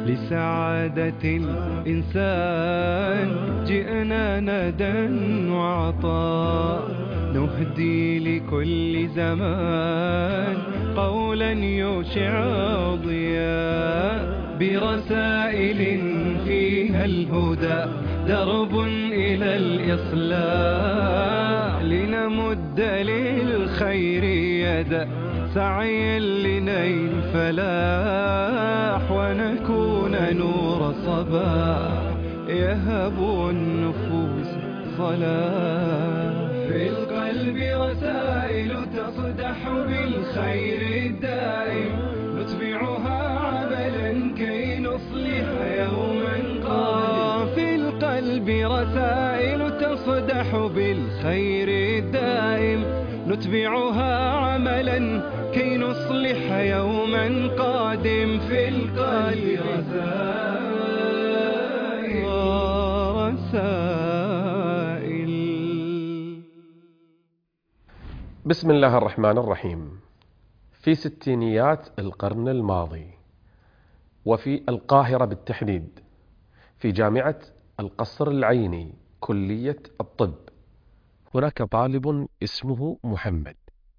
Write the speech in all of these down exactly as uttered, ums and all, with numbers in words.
لسعادة الإنسان جئنا ندى وعطاء، نهدي لكل زمان قولا يشع ضياء، برسائل فيها الهدى درب إلى الإصلاح، لنمد للخير يدا سعيا لنيل فلاح، ونكون نور صباح يهب النفوس صلاح. في القلب رسائل تصدح بالخير الدائم، نتبعها عملا كي نصلح يوما قادم. في القلب رسائل تصدح بالخير الدائم، نتبعها عملا كي نصلح يوما قادم. في القلب رسائل رسائل. بسم الله الرحمن الرحيم. في ستينيات القرن الماضي، وفي القاهرة بالتحديد، في جامعة القصر العيني كلية الطب، هناك طالب اسمه محمد،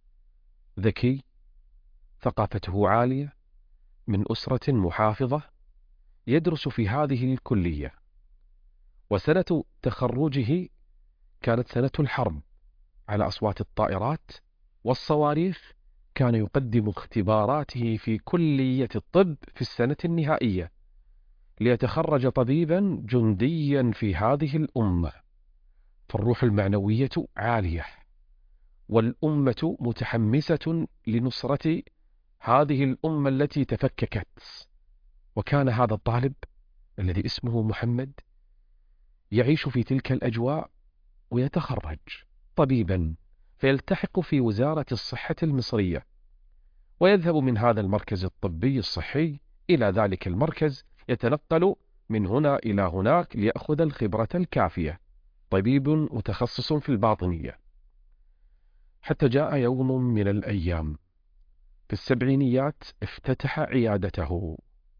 ذكي، ثقافته عالية، من أسرة محافظة، يدرس في هذه الكلية. وسنة تخرجه كانت سنة الحرب على أصوات الطائرات والصواريخ. كان يقدم اختباراته في كلية الطب في السنة النهائية ليتخرج طبيبا جنديا في هذه الأمة. فالروح المعنوية عالية، والأمة متحمسة لنصرة هذه الأمة التي تفككت. وكان هذا الطالب الذي اسمه محمد يعيش في تلك الأجواء، ويتخرج طبيبا فيلتحق في وزارة الصحة المصرية، ويذهب من هذا المركز الطبي الصحي إلى ذلك المركز، يتنقل من هنا إلى هناك ليأخذ الخبرة الكافية. طبيب متخصص في الباطنية. حتى جاء يوم من الأيام في السبعينيات افتتح عيادته،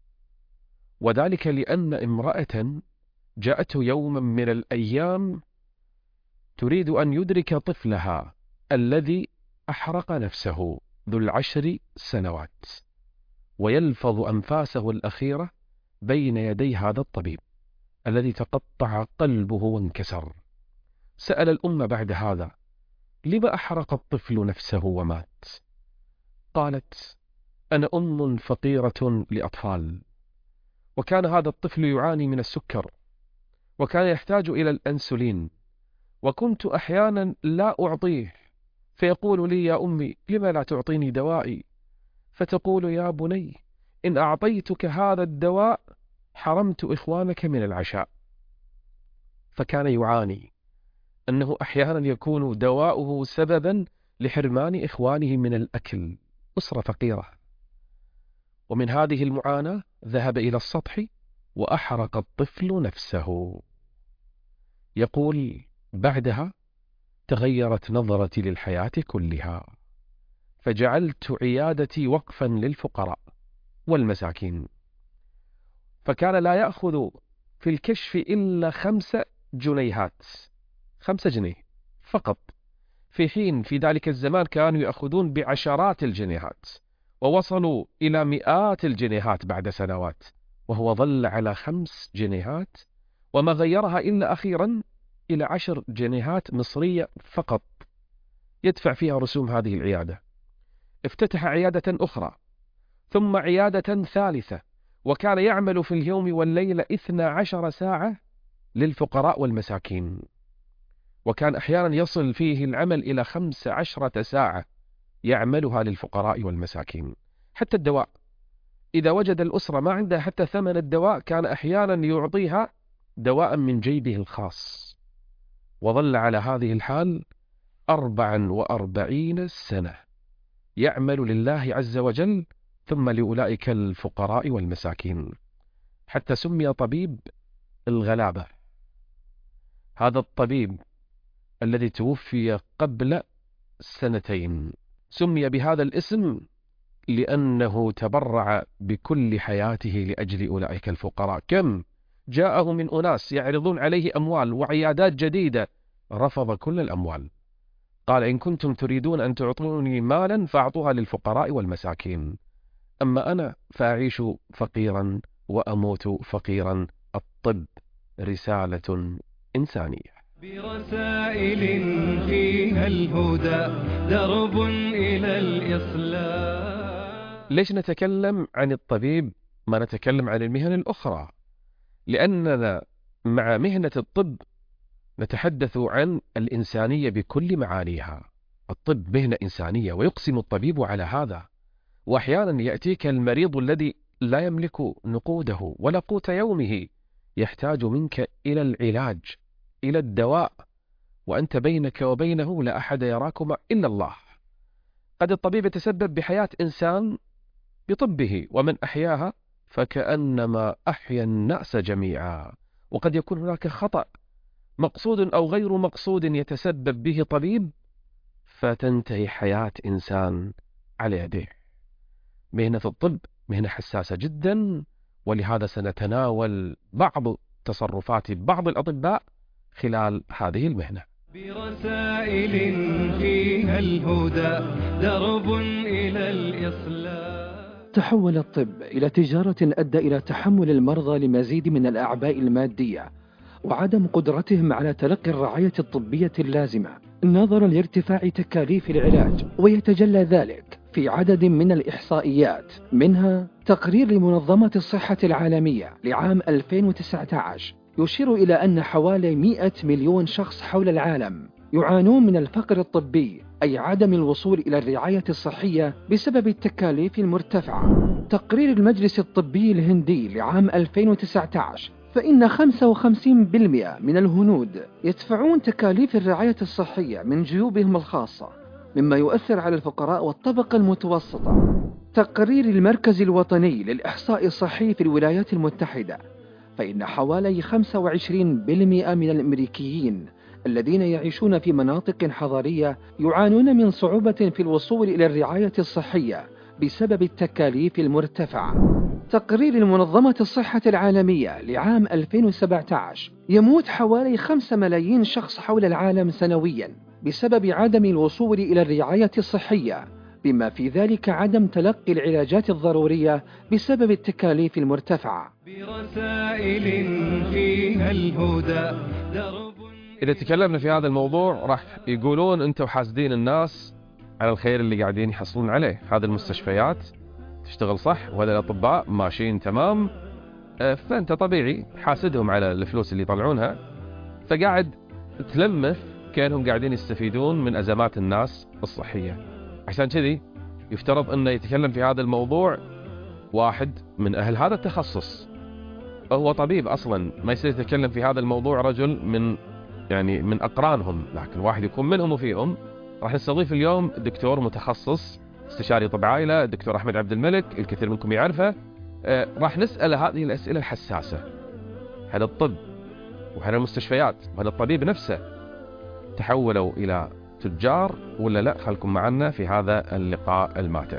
وذلك لأن امرأة جاءته يوما من الأيام تريد أن يدرك طفلها الذي أحرق نفسه ذو العشر سنوات، ويلفظ أنفاسه الأخيرة بين يدي هذا الطبيب الذي تقطع قلبه وانكسر. سأل الأم بعد هذا: لما أحرق الطفل نفسه ومات؟ قالت: أنا أم فقيرة لأطفال، وكان هذا الطفل يعاني من السكر، وكان يحتاج إلى الأنسولين، وكنت أحيانا لا أعطيه، فيقول لي: يا أمي لما لا تعطيني دوائي؟ فتقول: يا بني، إن أعطيتك هذا الدواء حرمت إخوانك من العشاء. فكان يعاني أنه أحيانا يكون دواؤه سببا لحرمان إخوانه من الأكل. أسرة فقيرة. ومن هذه المعاناة ذهب إلى السطح وأحرق الطفل نفسه. يقول: بعدها تغيرت نظرتي للحياة كلها، فجعلت عيادتي وقفا للفقراء والمساكين. فكان لا يأخذ في الكشف إلا خمسة جنيهات، خمسة جنيه فقط، في حين في ذلك الزمان كانوا يأخذون بعشرات الجنيهات، ووصلوا إلى مئات الجنيهات بعد سنوات، وهو ظل على خمس جنيهات، وما غيرها إلا أخيرا إلى عشر جنيهات مصرية فقط يدفع فيها رسوم هذه العيادة. افتتح عيادة أخرى، ثم عيادة ثالثة، وكان يعمل في اليوم والليلة اثنا عشر ساعة للفقراء والمساكين، وكان أحيانا يصل فيه العمل إلى خمس عشرة ساعة يعملها للفقراء والمساكين. حتى الدواء، إذا وجد الأسرة ما عندها حتى ثمن الدواء، كان أحيانا يعطيها دواء من جيبه الخاص. وظل على هذه الحال أربعا وأربعين سنة يعمل لله عز وجل، ثم لأولئك الفقراء والمساكين، حتى سمي طبيب الغلابة. هذا الطبيب الذي توفي قبل سنتين سمي بهذا الاسم لأنه تبرع بكل حياته لأجل أولئك الفقراء. كم جاءه من أناس يعرضون عليه أموال وعيادات جديدة، رفض كل الأموال، قال إن كنتم تريدون أن تعطوني مالا فأعطوها للفقراء والمساكين، أما أنا فأعيش فقيرا وأموت فقيرا. الطب رسالة إنسانية برسائل فيها الهدى درب إلى الإصلاح. ليش نتكلم عن الطبيب ما نتكلم عن المهن الأخرى؟ لأننا مع مهنة الطب نتحدث عن الإنسانية بكل معانيها. الطب مهنة إنسانية ويقسم الطبيب على هذا. وأحيانا يأتيك المريض الذي لا يملك نقوده ولا قوت يومه، يحتاج منك إلى العلاج، إلى الدواء، وأنت بينك وبينه لا أحد يراكما إلا الله. قد الطبيب يتسبب بحياة إنسان بطبه، ومن أحياها فكأنما أحيا الناس جميعا. وقد يكون هناك خطأ مقصود أو غير مقصود يتسبب به طبيب فتنتهي حياة إنسان على يديه. مهنة الطب مهنة حساسة جدا، ولهذا سنتناول بعض تصرفات بعض الأطباء خلال هذه المهنة. برسائل فيها الهدى درب إلى الإصلاح. تحول الطب إلى تجارة أدى إلى تحمل المرضى لمزيد من الأعباء المادية وعدم قدرتهم على تلقي الرعاية الطبية اللازمة نظرا لارتفاع تكاليف العلاج، ويتجلى ذلك في عدد من الإحصائيات، منها تقرير لمنظمة الصحة العالمية لعام ألفين وتسعة عشر يشير إلى أن حوالي مئة مليون شخص حول العالم يعانون من الفقر الطبي، أي عدم الوصول إلى الرعاية الصحية بسبب التكاليف المرتفعة. تقرير المجلس الطبي الهندي لعام ألفين وتسعة عشر فإن خمسة وخمسين بالمئة من الهنود يدفعون تكاليف الرعاية الصحية من جيوبهم الخاصة، مما يؤثر على الفقراء والطبقة المتوسطة. تقرير المركز الوطني للإحصاء الصحي في الولايات المتحدة فإن حوالي خمسة وعشرين بالمئة من الأمريكيين الذين يعيشون في مناطق حضرية يعانون من صعوبة في الوصول إلى الرعاية الصحية بسبب التكاليف المرتفعة. تقرير المنظمة الصحة العالمية لعام ألفين وسبعة عشر يموت حوالي خمسة ملايين شخص حول العالم سنويا بسبب عدم الوصول إلى الرعاية الصحية، بما في ذلك عدم تلقي العلاجات الضرورية بسبب التكاليف المرتفعة. برسائل فيها الهدى درب. إذا تكلمنا في هذا الموضوع راح يقولون أنتم حاسدين الناس على الخير اللي قاعدين يحصلون عليه. هذه المستشفيات تشتغل صح وهذا الأطباء ماشيين تمام، فأنت طبيعي حاسدهم على الفلوس اللي يطلعونها، فقاعد تلمف كأنهم قاعدين يستفيدون من أزمات الناس الصحية. عشان كذي يفترض أنه يتكلم في هذا الموضوع واحد من أهل هذا التخصص، هو طبيب أصلا، ما يصير يتكلم في هذا الموضوع رجل من يعني من أقرانهم، لكن واحد يكون منهم وفيهم. راح نستضيف اليوم دكتور متخصص استشاري طب عائلة، الدكتور أحمد عبد الملك، الكثير منكم يعرفه. آه راح نسأل هذه الأسئلة الحساسة. هل الطب وهل المستشفيات وهل الطبيب نفسه تحولوا إلى تجار ولا لا؟ خلكم معنا في هذا اللقاء الماتع.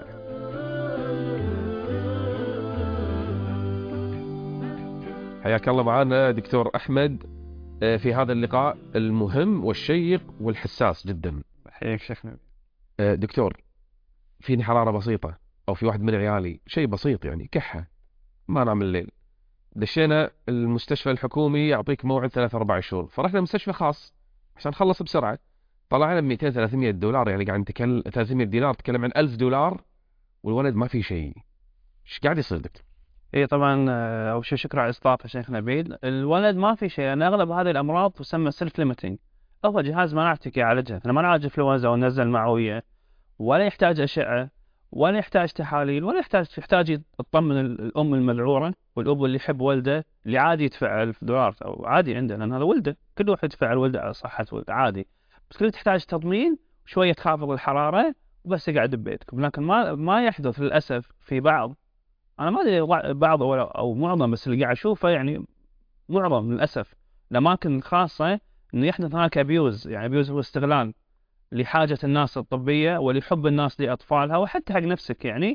حياك الله معنا دكتور أحمد في هذا اللقاء المهم والشيق والحساس جدا. حياك شيخنا. دكتور، فيني حرارة بسيطة أو في واحد من عيالي شيء بسيط يعني كحة، ما نام الليل، دشينا المستشفى الحكومي يعطيك موعد ثلاثة أربع شهور، فرحنا مستشفى خاص عشان نخلص بسرعة، طلعنا مئتين ثلاثمئة دولار، يعني قاعد نتكلم ثلاثمئة دينار، تكلم عن ألف دولار والولد ما في شيء. ايش قاعد يصير دكتور؟ اي طبعا، اول شيء شكرا على الاستضافه شيخ نبيل. الولد ما في شيء، لان يعني اغلب هذه الامراض تسمى سيلف ليميتنج، هو جهاز مناعتك يعالجها. انا ما نعالج انفلونزا وننزل معويه، ولا يحتاج اشعه، ولا يحتاج تحاليل، ولا يحتاج يحتاج تطمن الام المذعوره والاب اللي يحب ولده، اللي عادي يدفع ألف دولار او عادي عنده، لان هذا ولده، كل واحد يدفع الولد على صحه ولده عادي، بس كل تحتاج تطمين شويه، تخافض الحراره وبس يقعد ببيتكم. لكن ما ما يحدث للاسف في بعض، انا ما ادري بعض ولا او معظم، بس اللي قاعد اشوفه يعني معظم للاسف الاماكن الخاصه انه يحدث هناك ابيوز. يعني ابيوز هو استغلال لحاجه الناس الطبيه ولحب الناس لاطفالها وحتى حق نفسك، يعني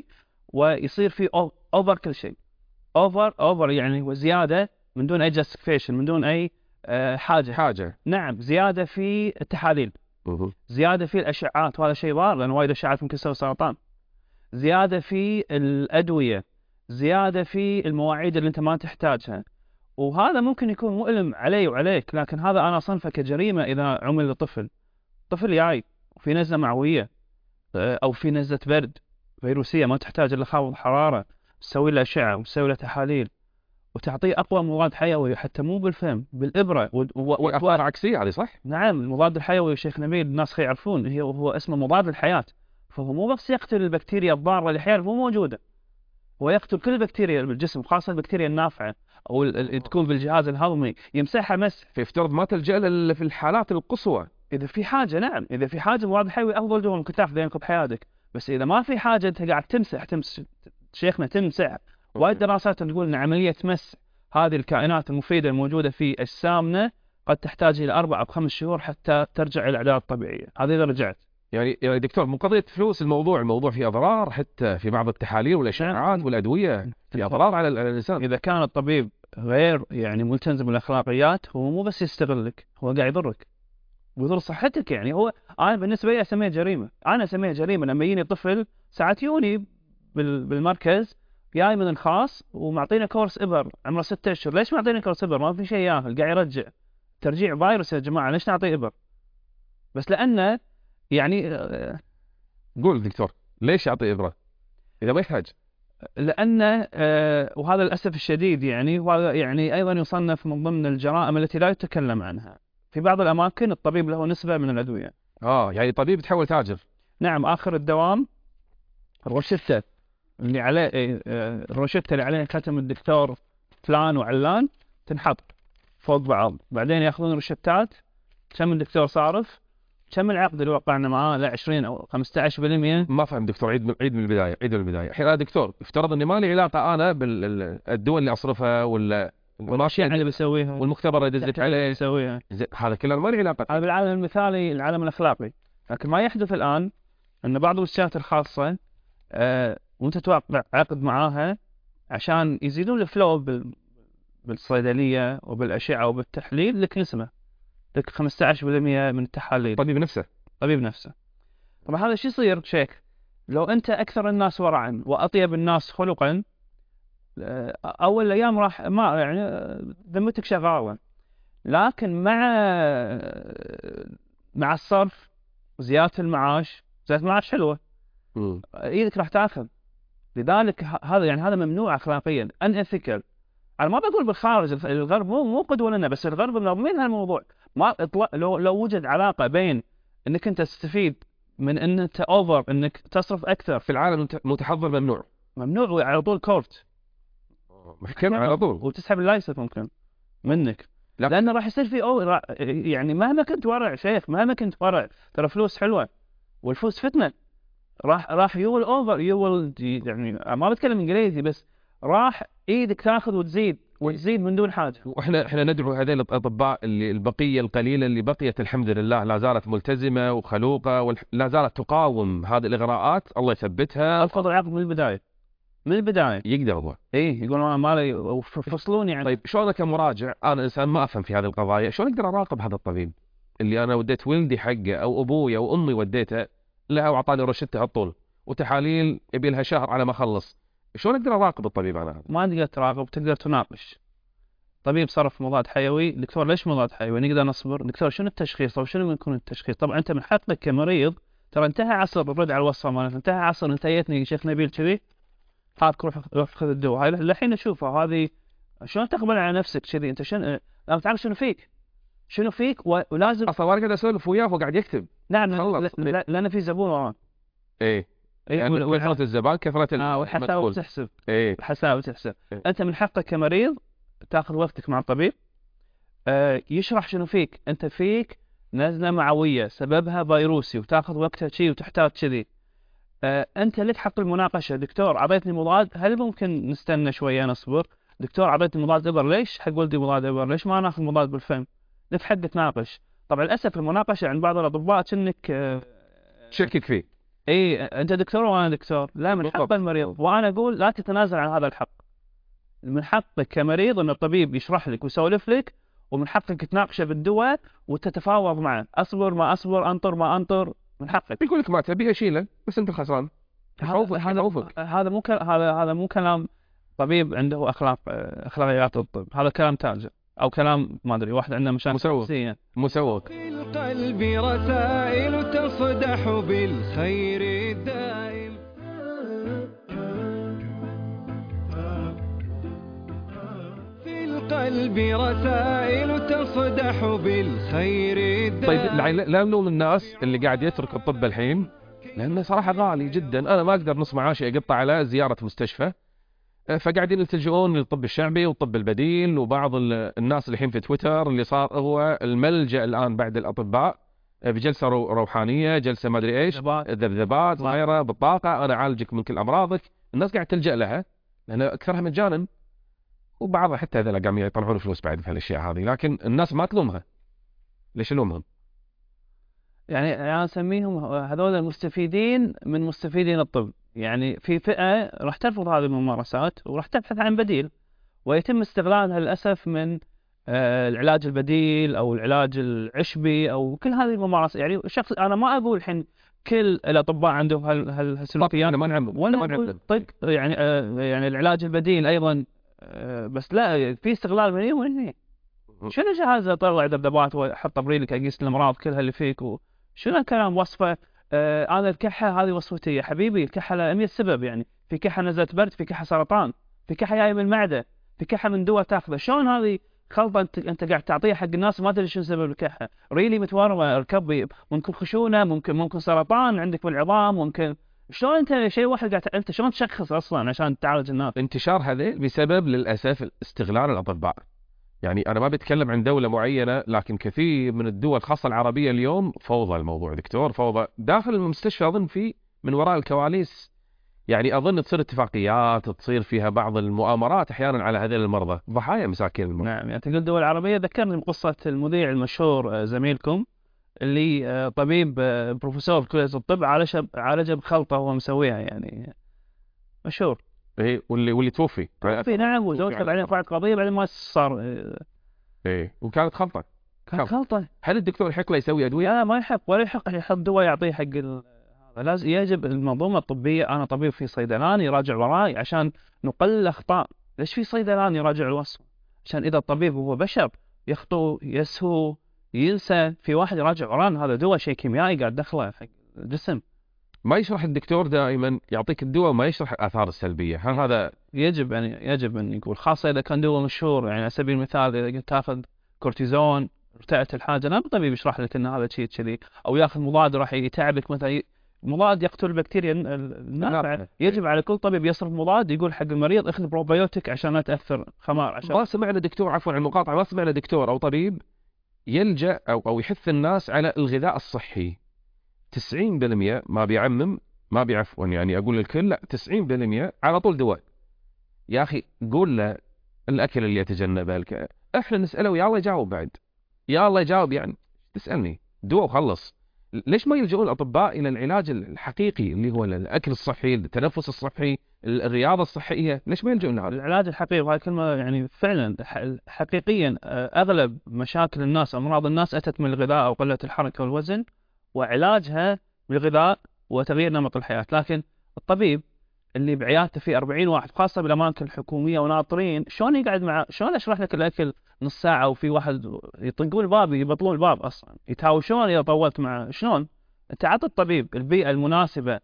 ويصير في اوفر كل شيء. اوفر اوفر يعني وزياده من دون اي جاستيفيكيشن، من دون اي آه حاجه حاجه. نعم، زياده في التحاليل، مه. زياده في الاشعاعات، وهذا شيء ضار لان وايد اشعاعات ممكن تسوي سرطان. زياده في الادويه، زياده في المواعيد اللي انت ما تحتاجها. وهذا ممكن يكون مؤلم علي وعليك، لكن هذا انا اصنفه كجريمه اذا عمل لطفل. طفل جاي وفي نزله معويه او في نزله برد فيروسيه ما تحتاج الا خافض حراره، تسوي له اشعه وتسوي له تحاليل وتعطيه اقوى مضاد حيوي، حتى مو بالفم، بالابره و... و... واثار عكسيه هذه صح؟ نعم. المضاد الحيوي شيخ نبيل الناس خي يعرفون هي هو اسمه مضاد الحياه، فهو مو بس يقتل البكتيريا الضاره اللي احيانا مو موجوده، هو يقتل كل البكتيريا بالجسم، خاصه البكتيريا النافعه او اللي تكون بالجهاز الهضمي، يمسحها مسح. فيفترض ما تلجأ له في الحالات القصوى. اذا في حاجه نعم، اذا في حاجه مضاد حيوي افضل دواء ممكن تاخذه ينقذ حياتك، بس اذا ما في حاجه انت قاعد تمسح تمسح شيخنا تمسح. وايد دراسات تقول ان عمليه مسح هذه الكائنات المفيده الموجوده في اجسامنا قد تحتاج الى اربع او خمس شهور حتى ترجع الى الاعداد الطبيعيه، هذه اذا رجعت. يعني يا دكتور مو قضيه فلوس الموضوع، الموضوع فيه اضرار حتى في بعض التحاليل والاشعاعات والادويه، في اضرار على الانسان. اذا كان الطبيب غير يعني ملتزم بالاخلاقيات هو مو بس يستغلك، هو قاعد يضرك ويضر صحتك. يعني هو انا بالنسبه لي اسميها جريمه، انا اسميها جريمه لما يجيني طفل ساعات يوني بالمركز جاي من الخاص ومعطينا كورس ابر عمره ستة اشهر. ليش معطينا كورس ابر؟ ما في شيء ياهل، قاعد يرجع ترجيع فيروس يا جماعه، ليش نعطيه ابر؟ بس لانه يعني قول دكتور ليش يعطي ابره اذا ما يحتاج؟ لانه آه وهذا للاسف الشديد يعني، وهذا يعني ايضا يصنف من ضمن الجرائم التي لا يتكلم عنها. في بعض الاماكن الطبيب له نسبه من الادويه. اه يعني طبيب تحول تاجر. نعم، اخر الدوام الروشته اللي عليه آه الروشته اللي عليه ختم الدكتور فلان وعلان تنحط فوق بعض، بعدين ياخذون روشتات كم الدكتور صارف، كم العقد اللي وقعنا معاه لا عشرين او خمسة عشر بالمئة. ما فهم دكتور، عيد من عيد من البدايه، عيد من البدايه. الحين يا دكتور افترض اني ما لي علاقه انا بالدول اللي اصرفها ولا والاشياء اللي بسويها والمختبر اللي دزت عليه بسويها، هذا كله ما لي علاقه. هذا بالعالم المثالي العالم الاخلاقي. لكن ما يحدث الان ان بعض المستشفيات الخاصه آه وانت توقع عقد معاها عشان يزيدون الفلو بال... بالصيدليه وبالاشعه وبالتحليل لك نسمه، لك خمسة عشر بالمئة من التحاليل. طبيب نفسه طبيب نفسه. طبعا هذا شو يصير شيك؟ لو انت اكثر الناس ورعا واطيب الناس خلقا اول الايام راح ما يعني ذمتك شغاله، لكن مع مع الصرف وزياده المعاش، زياده المعاش حلوه ايدك راح تاخذ. لذلك هذا يعني هذا ممنوع اخلاقيا، ان ethical. انا ما بقول بالخارج، الغرب مو مو قدوه لنا، بس الغرب منظمين هالموضوع. ما لو لو وجد علاقه بين انك انت تستفيد من ان انت اوفر انك تصرف اكثر في العالم المتحضر ممنوع. ممنوع على طول كورت محكمة على طول، وتسحب اللايسنس ممكن منك. لا. لانه راح يصير في أو يعني مهما كنت ورع شيخ، مهما كنت ورع ترى فلوس حلوه والفلوس فتنه. راح راح يول اوفر يول يعني ما بتكلم انجليزي بس راح ايدك تاخذ وتزيد وتزيد من دون حاجه. واحنا احنا ندعو هذين الاطباء اللي البقيه القليله اللي بقيت الحمد لله لا زالت ملتزمه وخلوقه ولا زالت تقاوم هذه الاغراءات، الله يثبتها. الفضل العقد من البدايه، من البدايه يقدر هو ايه يقول انا مالي وفصلوني يعني. طيب شلون كمراجع انا انسان ما افهم في هذه القضايا، شلون اقدر اراقب هذا الطبيب اللي انا وديت ولدي حقه او ابوي او امي وديته لها واعطاني روشته هالطول وتحاليل يبي لها شهر على ما اخلص؟ شلون اقدر اراقب الطبيب انا هذا؟ ما تقدر تراقب، تقدر تناقش. طبيب صرف مضاد حيوي، دكتور ليش مضاد حيوي؟ نقدر نصبر. دكتور شنو التشخيص؟ طب شنو يكون التشخيص؟ طبعا انت من حقك كمريض، ترى انتهى عصر الرد على الوصفه مالتنا، انتهى عصر انتهيتني شيخ نبيل كذي هاك روح روح خذ الدواء. هاي الحين نشوفها هذه شلون تقبل على نفسك كذي؟ انت شنو لازم تعرف شنو فيك، شنو فيك و... ولازم اصلا وانا قاعد اسولف وياه وهو قاعد يكتب. نعم ل... ل... لان في زبون وراه. ايه يعني كثرة الزبائن كثرة اه والحساب تحسب. ايه الحساب تحسب. إيه؟ انت من حقك كمريض تاخذ وقتك مع الطبيب آه يشرح شنو فيك. انت فيك نزله معويه سببها فيروسي وتاخذ وقتها شيء وتحتاج كذي. آه انت لك حق المناقشه. دكتور اعطيتني مضاد، هل ممكن نستنى شويه نصبر؟ دكتور اعطيتني مضاد ابر، ليش حق ولدي مضاد ابر؟ ليش ما ناخذ مضاد بالفم؟ لك حق تناقش. طبعا للاسف المناقشه عند بعض الاطباء كأنك آه تشكك فيه. اي انت دكتور وانا دكتور، لا من بالضبط. حق المريض، وانا اقول لا تتنازل عن هذا الحق. من حقك كمريض ان الطبيب يشرح لك ويسولف لك، ومن حقك تناقشه بالدواء وتتفاوض معه، اصبر ما اصبر، انطر ما انطر، من حقك. يقول لك ما تبيه شيله، بس انت الخسران. يخوفك هذا يخوفك. هذا مو كل- هذا هذا مو كلام طبيب عنده اخلاق اخلاقيات الطب، هذا كلام تاجر او كلام ما ادري واحد عنده مشاكل مسوق. نفسيه. مسوق. في القلب رسائل تصدح بالخير الدائم. في القلب رسائل تصدح بالخير الدائم. طيب لع- لا نلوم الناس اللي قاعد يترك الطب الحين، لانه صراحه غالي جدا. انا ما اقدر نص معاشي اقطع على زياره مستشفى، أه، فقاعدين يلتجؤون للطب الشعبي والطب البديل. وبعض ال- الناس اللي الحين في تويتر اللي صار هو الملجأ الان بعد الاطباء، أه، بجلسه رو- روحانيه، جلسه ما ادري ايش، ذبات. ذبذبات غيره بالطاقه، انا اعالجك من كل امراضك. الناس قاعد تلجأ لها لان اكثرها مجانا، وبعضها حتى هذول قاعد يطلعون فلوس بعد في الاشياء هذه، لكن الناس ما تلومها. ليش الومهم؟ يعني انا اسميهم هذول المستفيدين من مستفيدين الطب. يعني في فئه راح ترفض هذه الممارسات وراح تبحث عن بديل، ويتم استغلالها للاسف من آه، العلاج البديل او العلاج العشبي او كل هذه الممارسات. يعني شخص انا ما اقول الحين كل الاطباء عندهم هال- هال- هالسلوكيات، انا ما نعمم ولا ما أقول نعمم. طق يعني آه، يعني العلاج البديل ايضا، آه، بس لا في استغلال من هنا ومن هنا. شنو جهاز اطلع ذبذبات واحط بريلك اقيس الامراض كلها اللي فيك، وشنو الكلام وصفه؟ آه انا الكحه هذه وصفتي يا حبيبي، الكحه لها مية سبب. يعني في كحه نزلت برد، في كحه سرطان، في كحه جايه من المعده، في كحه من دواء تاخذه. شلون هذه خلطه انت انت قاعد تعطيها حق الناس ما تدري شنو سبب الكحه؟ ريلي متورمه الكب، ممكن خشونه، ممكن ممكن سرطان عندك بالعظام، ممكن. شلون انت شيء واحد قاعد انت شلون تشخص اصلا عشان تعالج الناس؟ انتشار هذا بسبب للاسف استغلال الاطباء. يعني انا ما بتكلم عن دوله معينه، لكن كثير من الدول خاصه العربيه اليوم فوضى الموضوع دكتور، فوضى داخل المستشفى. اظن في من وراء الكواليس، يعني اظن تصير اتفاقيات، تصير فيها بعض المؤامرات احيانا على هذول المرضى، ضحايا مساكين المرضى. نعم. يعني تقول الدول العربية، ذكرني بقصة المذيع المشهور آه، زميلكم اللي آه، طبيب آه، بروفيسور بكلية الطب عالجه عالجه بخلطة هو مسويها، يعني مشهور. ايه واللي واللي توفي. في نعم، وزوجته بعدين رفعت قضية بعدين ما صار. آه، ايه وكانت خلطه. كانت خلطة. هل الدكتور يحق له يسوي ادويه؟ لا ما يحق، ولا يحق يحط دواء يعطيه حق ال- هذا. لازم يجب المنظومة الطبية. أنا طبيب في صيدلاني يراجع وراي عشان نقلل الأخطاء. ليش في صيدلاني يراجع الوصف؟ عشان إذا الطبيب هو بشر يخطو، يسهو، ينسى. في واحد يراجع ورانا، هذا دواء شيء كيميائي قاعد دخله حق الجسم. ما يشرح الدكتور دائما يعطيك الدواء وما يشرح الاثار السلبيه، هل هذا يجب يعني يجب أن يقول، خاصة إذا كان دواء مشهور. يعني على سبيل المثال إذا قلت تاخذ كورتيزون ارتأت الحاجة، لا الطبيب يشرح لك أن هذا شيء كذي، أو ياخذ مضاد راح يتعبك مثلا، ي- مضاد يقتل البكتيريا النافعة. نافعة. يجب على كل طبيب يصرف مضاد يقول حق المريض اخذ بروبيوتيك عشان لا تأثر خمار. عشان ما سمعنا دكتور، عفوا عن المقاطعه، ما سمعنا دكتور او طبيب يلجأ او او يحث الناس على الغذاء الصحي. تسعين بالمئة ما بيعمم، ما بيعفوا، يعني اقول الكل لا، تسعين بالمئة على طول دواء. يا اخي قول له الاكل اللي يتجنبه الك... احنا نساله ويا الله يجاوب بعد، يا الله يجاوب. يعني تسالني دواء وخلص. ليش ما يلجؤون الاطباء الى العلاج الحقيقي اللي هو الاكل الصحي، التنفس الصحي، الرياضه الصحيه؟ ليش ما يلجؤون لهذا؟ العلاج الحقيقي، وهذه كلمة يعني فعلا ح- حقيقيا، آه، أغلب مشاكل الناس، أمراض الناس أتت من الغذاء أو قلة الحركة والوزن، وعلاجها بالغذاء وتغيير نمط الحياة. لكن الطبيب اللي بعيادته فيه أربعين واحد خاصة بالأماكن الحكومية وناطرين، شلون يقعد مع شلون أشرح لك الأكل نص ساعة وفي واحد يطقون الباب يبطلون الباب أصلا يتهاوشون إذا طولت معه؟ شلون؟ أنت عط الطبيب البيئة المناسبة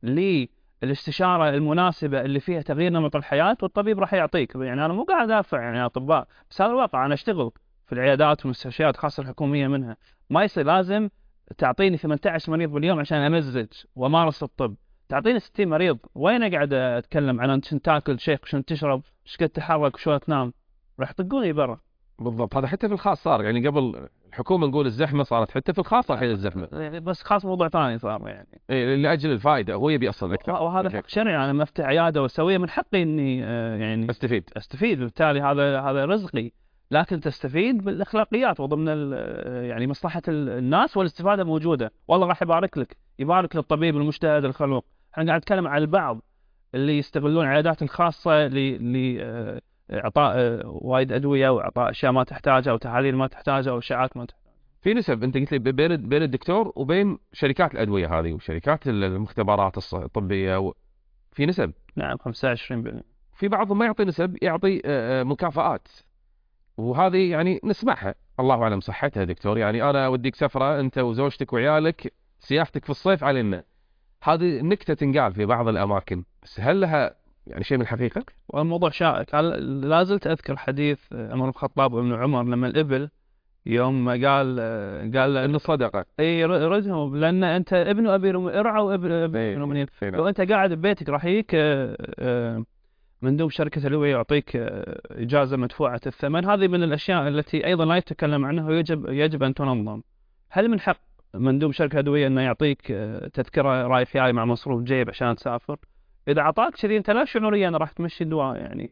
للاستشارة المناسبة اللي فيها تغيير نمط الحياة، والطبيب راح يعطيك. يعني أنا مو قاعد أدافع يعني أطباء، بس هذا الواقع. أنا أشتغل في العيادات والمستشفيات خاصة الحكومية منها، ما يصير لازم تعطيني ثمانية عشر مريض باليوم عشان أمزج وأمارس الطب. تعطيني ستين مريض، وين أقعد أتكلم عن شنو تاكل شيخ، شنو تشرب، ايش قد تحرك، وشو تنام؟ راح يطقوني برا. بالضبط. هذا حتى في الخاص صار، يعني قبل الحكومه نقول الزحمه، صارت حتى في الخاص الحين الزحمه. يعني بس خاص موضوع ثاني صار يعني. إيه لاجل الفائده، هو يبي اصلا اكثر. وهذا حق شرعي. أنا افتح عيادة وأسويها من حقي إني آه، يعني استفيد. أستفيد، بالتالي هذا هذا رزقي. لكن تستفيد بالأخلاقيات وضمن يعني مصلحة الناس، والاستفادة موجودة. والله راح يبارك لك، يبارك للطبيب المجتهد الخلوق. احنا قاعد نتكلم عن البعض اللي يستغلون العيادات الخاصة لإعطاء وايد أدوية وإعطاء أشياء ما تحتاجها وتحاليل ما تحتاجها وأشعات ما تحتاجها. في نسب انت قلت لي بين بين الدكتور وبين شركات الادويه هذه وشركات المختبرات الطبيه، في نسب. نعم خمسة وعشرين بالمئة. في بعضهم ما يعطي نسب، يعطي مكافآت، وهذه يعني نسمعها، الله اعلم صحتها دكتور. يعني انا اوديك سفره انت وزوجتك وعيالك، سياحتك في الصيف علينا، هذه نكته تنقال في بعض الاماكن، بس هل لها يعني شيء من الحقيقه؟ والموضوع شائك. لا زلت اذكر حديث عمر الخطاب وابن عمر لما الابل يوم قال قال انه صدقه، اي ردهم لان انت ابن ابي ارعوا ابن ابي لو انت قاعد ببيتك راح يجيك مندوب شركه الادويه يعطيك اجازه مدفوعه الثمن. هذه من الاشياء التي ايضا لا يتكلم عنها ويجب يجب ان تنظم. هل من حق مندوب شركه ادويه انه يعطيك تذكره رايح جاي مع مصروف جيب عشان تسافر؟ اذا اعطاك كذي انت لا شعوريا راح تمشي الدواء. يعني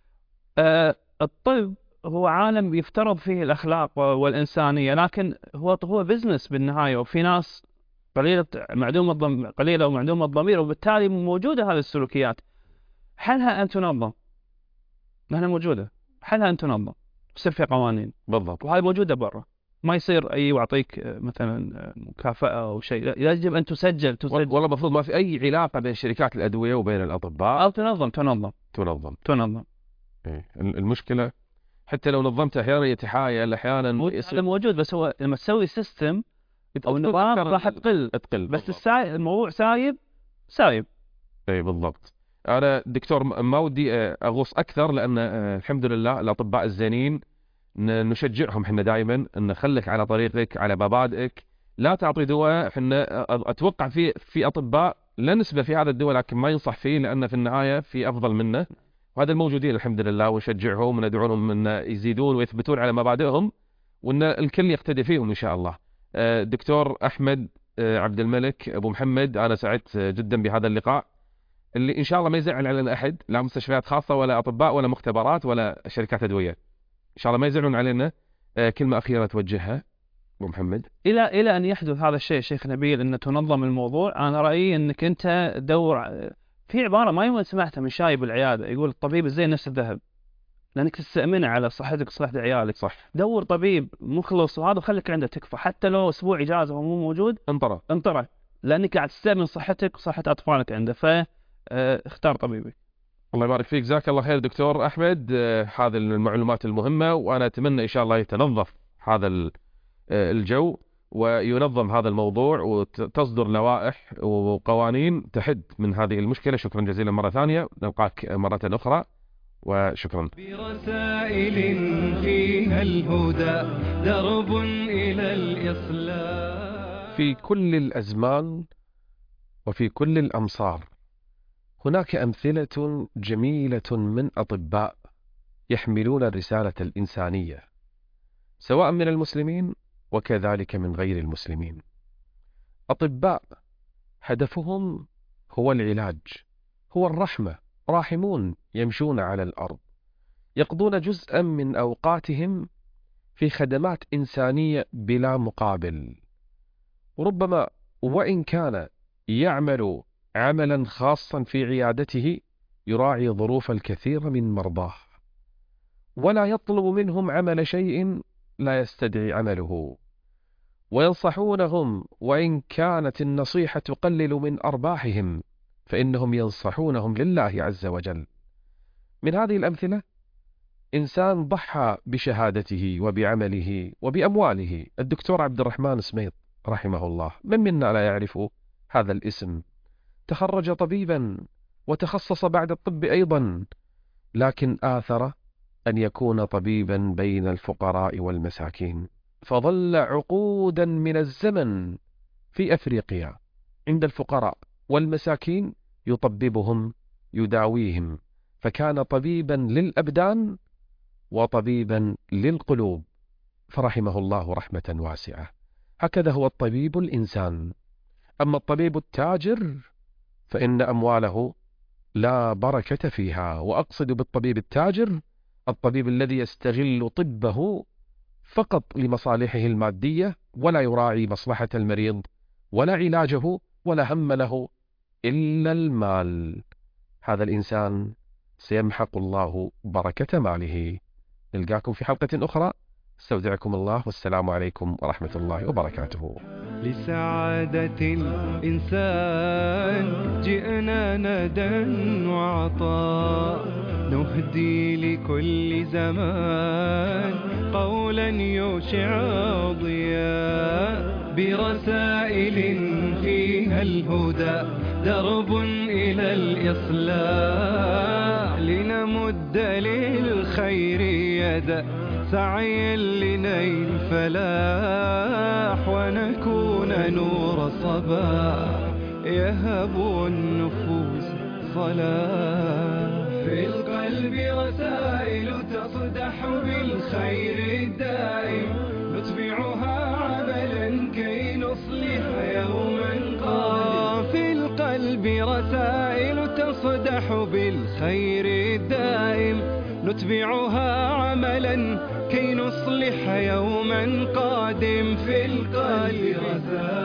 أه الطب هو عالم يفترض فيه الأخلاق والإنسانية، لكن هو هو بزنس بالنهاية، وفي ناس قليلة معدومة الضمير قليلة ومعدومة الضمير، وبالتالي موجودة هذه السلوكيات. حلها أن تنظم، لأنها موجودة، حلها أن تنظم، يصير في قوانين بالضبط، وهذه موجودة برا. ما يصير أي يعطيك مثلا مكافأة أو شيء، يجب أن تسجل تسجل والله المفروض ما في أي علاقة بين شركات الأدوية وبين الأطباء، أو تنظم تنظم تنظم تنظم. إيه المشكلة حتى لو نظمت أحيانا يتحايل، أحيانا هذا موجود، بس هو لما تسوي سيستم أو نظام راح تقل تقل بس الساي... الموضوع سايب سايب. اي بالضبط. انا دكتور ما ودي اغوص اكثر، لان الحمد لله الاطباء الزينين نشجعهم احنا دائما ان خليك على طريقك على مبادئك، لا تعطي دواء. احنا اتوقع في في اطباء لا نسبه في هذا الدواء لكن ما ينصح فيه، لان في النهايه في افضل منه، وهذا الموجودين الحمد لله، ونشجعهم وندعوهم ان يزيدون ويثبتون على مبادئهم، وان الكل يقتدي فيهم ان شاء الله. دكتور احمد عبد الملك ابو محمد، انا سعدت جدا بهذا اللقاء اللي ان شاء الله ما يزعل علينا احد، لا مستشفيات خاصه ولا اطباء ولا مختبرات ولا شركات ادويه، ان شاء الله ما يزعلون علينا. كلمه اخيره توجهها ابو محمد؟ الى الى ان يحدث هذا الشيء شيخ نبيل، ان تنظم الموضوع. انا رايي انك انت دور في عباره ما يوم سمعتها من شايب العياده، يقول الطبيب الزين نفس الذهب، لانك تستأمنه على صحتك وصحه عيالك. صح. دور طبيب مخلص وهذا وخليك عنده تكفى، حتى لو اسبوع اجازه ومو موجود انطره انطره، لانك قاعد تستأمن صحتك وصحه اطفالك عنده، فاختار طبيبك. الله يبارك فيك، جزاك الله خير دكتور احمد. هذه المعلومات المهمه، وانا اتمنى ان شاء الله يتنظف هذا الجو وينظم هذا الموضوع وتصدر لوائح وقوانين تحد من هذه المشكله. شكرا جزيلا مره ثانيه، نلقاك مره اخرى وشكرا. برسائل فيها الهدى درب إلى الإصلاح. في كل الأزمان وفي كل الأمصار هناك أمثلة جميلة من أطباء يحملون الرسالة الإنسانية، سواء من المسلمين وكذلك من غير المسلمين. أطباء هدفهم هو العلاج، هو الرحمة، راحمون يمشون على الأرض، يقضون جزءا من أوقاتهم في خدمات إنسانية بلا مقابل، وربما وإن كان يعمل عملا خاصا في عيادته يراعي ظروف الكثير من مرضاه، ولا يطلب منهم عمل شيء لا يستدعي عمله، وينصحونهم وإن كانت النصيحة تقلل من أرباحهم فإنهم ينصحونهم لله عز وجل. من هذه الأمثلة إنسان ضحى بشهادته وبعمله وبأمواله، الدكتور عبد الرحمن سميط رحمه الله، من منا لا يعرف هذا الاسم؟ تخرج طبيبا وتخصص بعد الطب أيضا، لكن آثر أن يكون طبيبا بين الفقراء والمساكين، فظل عقودا من الزمن في أفريقيا عند الفقراء والمساكين يطببهم يداويهم، فكان طبيبا للأبدان وطبيبا للقلوب، فرحمه الله رحمة واسعة. هكذا هو الطبيب الإنسان. أما الطبيب التاجر فإن أمواله لا بركة فيها، وأقصد بالطبيب التاجر الطبيب الذي يستغل طبه فقط لمصالحه المادية ولا يراعي مصلحة المريض ولا علاجه ولا هم له إلا المال. هذا الإنسان سيمحق الله بركة ماله. نلقاكم في حلقة أخرى. استودعكم الله والسلام عليكم ورحمة الله وبركاته. لسعادة الإنسان جئنا ندى وعطاء، نهدي لكل زمان قولا يشع ضياء، برسائل فيها الهدى درب إلى الإصلاح، لنمد للخير يدا سعيا لنيل الفلاح، ونكون نور صباح يهب النفوس صلاح. في القلب رسائل تصدح بالخير الدائم، نتبعها عملا كي نصلح يوما قادم. في القلب رسائل تصدح بالخير الدائم، نتبعها عملا كي نصلح يوما قادم. في القلب رسائل